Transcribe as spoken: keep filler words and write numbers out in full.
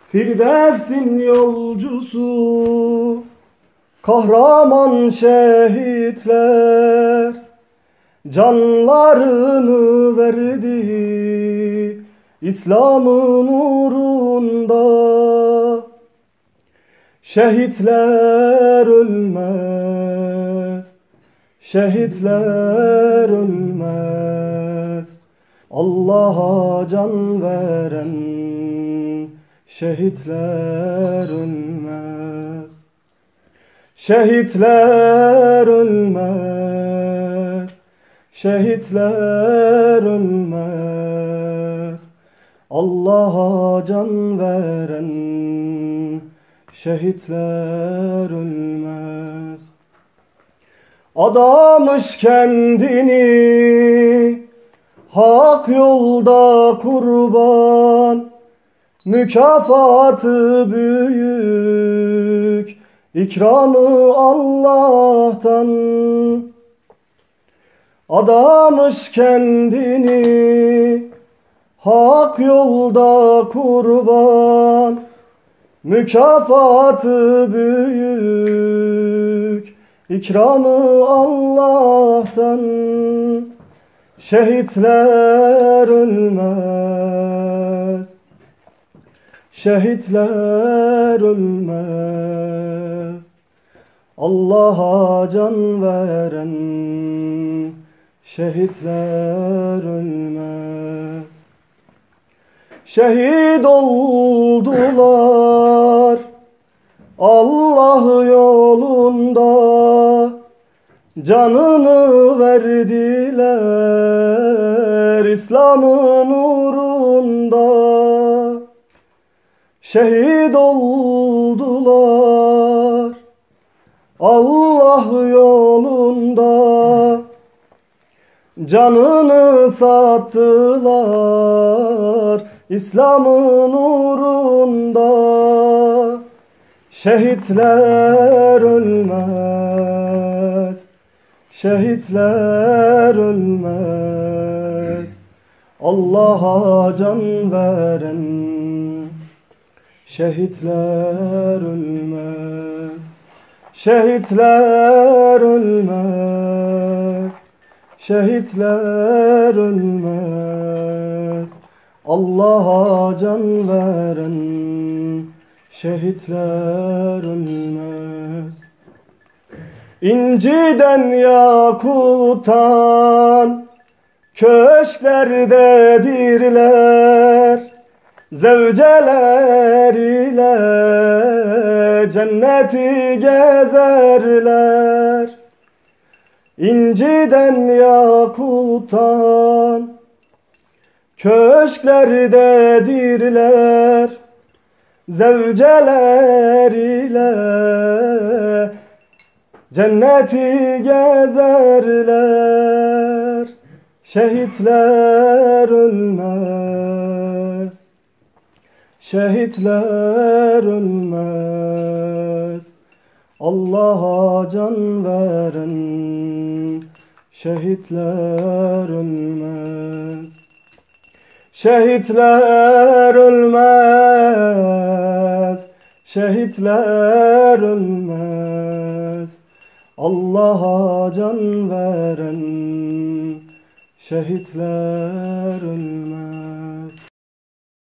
Firdevs'in yolcusu, kahraman şehitler canlarını verdi İslam'ın uğrunda. Şehitler ölmez, şehitler ölmez, Allah'a can veren şehitler ölmez. Şehitler ölmez, şehitler ölmez, Allah'a can veren şehitler ölmez. Adamış kendini hak yolda kurban, mükafatı büyük, ikramı Allah'tan. Adamış kendini hak yolda kurban, mükafatı büyük, ikramı Allah'tan. Şehitler ölmez, şehitler ölmez, Allah'a can veren şehitler ölmez. Şehit oldular Allah yolunda, canını verdiler İslam'ın uğrunda. Şehit oldular Allah yolunda, canını sattılar İslam'ın uğrunda. Şehitler ölmez, şehitler ölmez, Allah'a can veren şehitler ölmez. Şehitler ölmez, şehitler ölmez, Allah'a can veren şehitler ölmez. İnciden yakuttan köşklerdedirler, zevceler ile cenneti gezerler. İnciden yakuttan köşklerdedirler, zevceler ile cenneti gezerler. Şehitler ölmez, şehitler ölmez, Allah'a can veren şehitler ölmez. Şehitler ölmez, şehitler ölmez, Allah'a can veren şehitler ölmez.